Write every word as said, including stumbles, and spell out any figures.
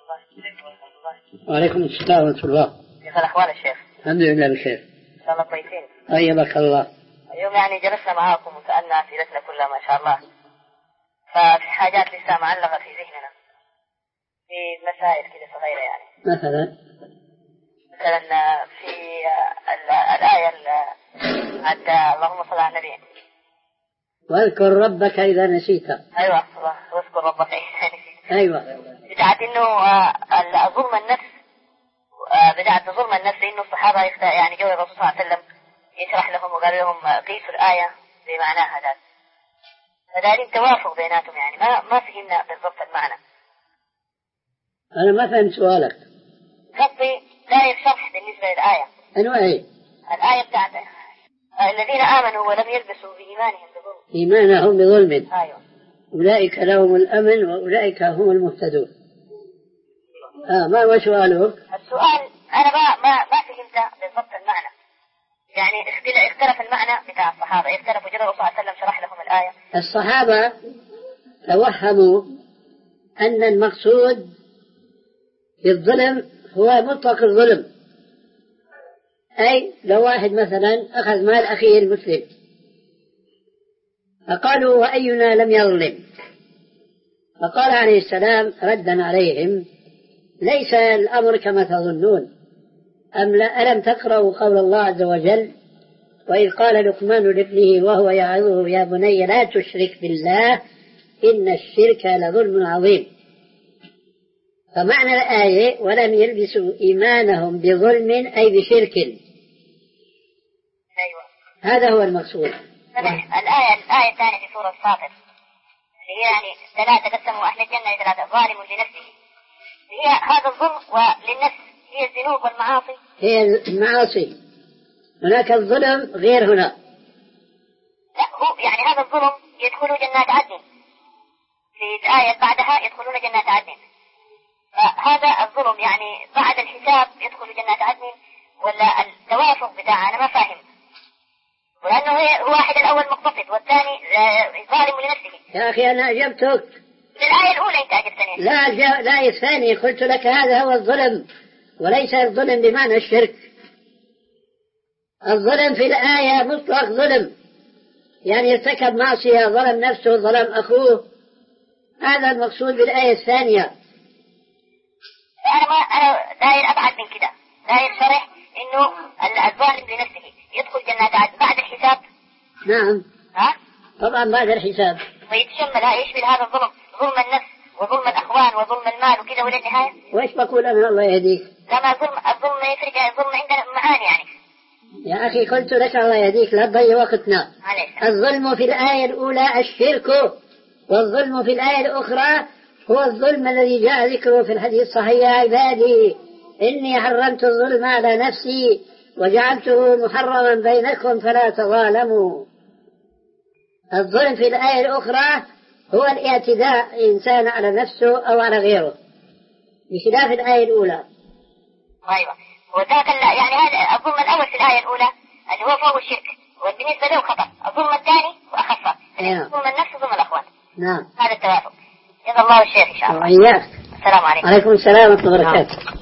وعليكم السلام ورحمة الله. كيف الأحوال الشيخ؟ الحمد لله بخير. إن شاء الله كويسين. أيبك الله. اليوم يعني جلسنا معاكم وسألنا أسئلتنا كلها ما شاء الله، ففي حاجات لسه معلقة في ذهننا، في مسائل كده صغيرة يعني. مثلا مثلا في الآية عند اللهم صل على النبي واذكر ربك إذا نسيت. أيوة الله واذكر ربك إذا نسيت. أيوة بدعت إنه ظلم النفس، بدعت ظلم النفس إنه الصحابة يعني جو الرسول صلى الله عليه وسلم يشرح لهم وقال لهم قيسوا الآية بمعناها هذا، فدارين توافق بيناتهم يعني ما ما فهمنا بالضبط المعنى. أنا ما فهمت سؤالك. قصدي داير شرح بالنسبة للآية. أنواع إيه؟ الآية بتاعت الذين آمنوا ولم يلبسوا بإيمانهم بظلم. إيمانهم بظلم. أيوة. أولئك لهم الأمن وأولئك هم المهتدون. آه ما هو سؤالك؟ السؤال أنا ما ما ما فهمت بالضبط المعنى. يعني اختلف المعنى بتاع الصحابة، اختلفوا جل الرسول صلى الله عليه وسلم شرح لهم الآية. الصحابة توهموا أن المقصود بالظلم هو مطلق الظلم، أي لو واحد مثلا أخذ مال أخيه المسلم فقالوا وأينا لم يظلم، فقال عليه السلام ردا عليهم ليس الأمر كما تظنون، أم لا ألم تقرأوا قول الله عز وجل وإذ قال لقمان لابنه وهو يعظه يا بني لا تشرك بالله إن الشرك لظلم عظيم. فمعنى الآية ولم يلبسوا إيمانهم بظلم أي بشرك. أيوة. هذا هو المقصود. الآية الآية الثانية في سورة فاطر هي يعني ثلاثة قسموا أهل الجنة ثلاثة ظالم لنفسه، هي هذا الظلم وللنفس هي الذنوب والمعاصي. هي المعاصي، هناك الظلم غير هنا. لا هو يعني هذا الظلم يدخلوا جنات عدن، في الآية بعدها يدخلون جنات عدن، فهذا الظلم يعني بعد الحساب يدخلوا جنات عدن ولا التوافق بتاعه أنا ما فاهم، ولأنه هو واحد الأول مقتصد والثاني ظالم لنفسه. يا أخي أنا أجبتك للآية الأولى أنت أجبتني. لا الجا... لا الثاني قلت لك هذا هو الظلم وليس الظلم بمعنى الشرك. الظلم في الآية مطلق ظلم، يعني ارتكب معصية ظلم نفسه ظلم أخوه، هذا المقصود بالآية الثانية. أنا ما أنا داير أبعد من كده، داير شرح إنه الظالم لنفسه يدخل جنات عدن بعد الحساب. نعم. ها؟ طبعا بعد الحساب. ويتشمل يشمل هذا الظلم ظلم النفس وظلم الأخوان وظلم المال وكذا وللنهاية. وإيش بقول أنا الله يهديك؟ لما ظلم الظلم يفرق الظلم عندنا معاني يعني. يا أخي قلت لك الله يهديك لا تضيع وقتنا. عليك. الظلم في الآية الأولى الشرك، والظلم في الآية الأخرى هو الظلم الذي جاء ذكره في الحديث الصحيح يا عبادي إني حرمت الظلم على نفسي وجعلته محرما بينكم فلا تظالموا. الظلم في الآية الأخرى هو الاعتداء إنسان على نفسه أو على غيره بخلاف الآية الأولى. أيوة وذاك يعني هذا الظلم الأول في الآية الأولى اللي هو فوق الشرك والبالنسبة له خطأ، الظلم الثاني وأخفى ظلم النفس وظلم الأخوان. نعم. هذا التوافق. جزا الله الشيخ إن شاء الله. وإياك. السلام عليكم. وعليكم السلام ورحمة الله وبركاته.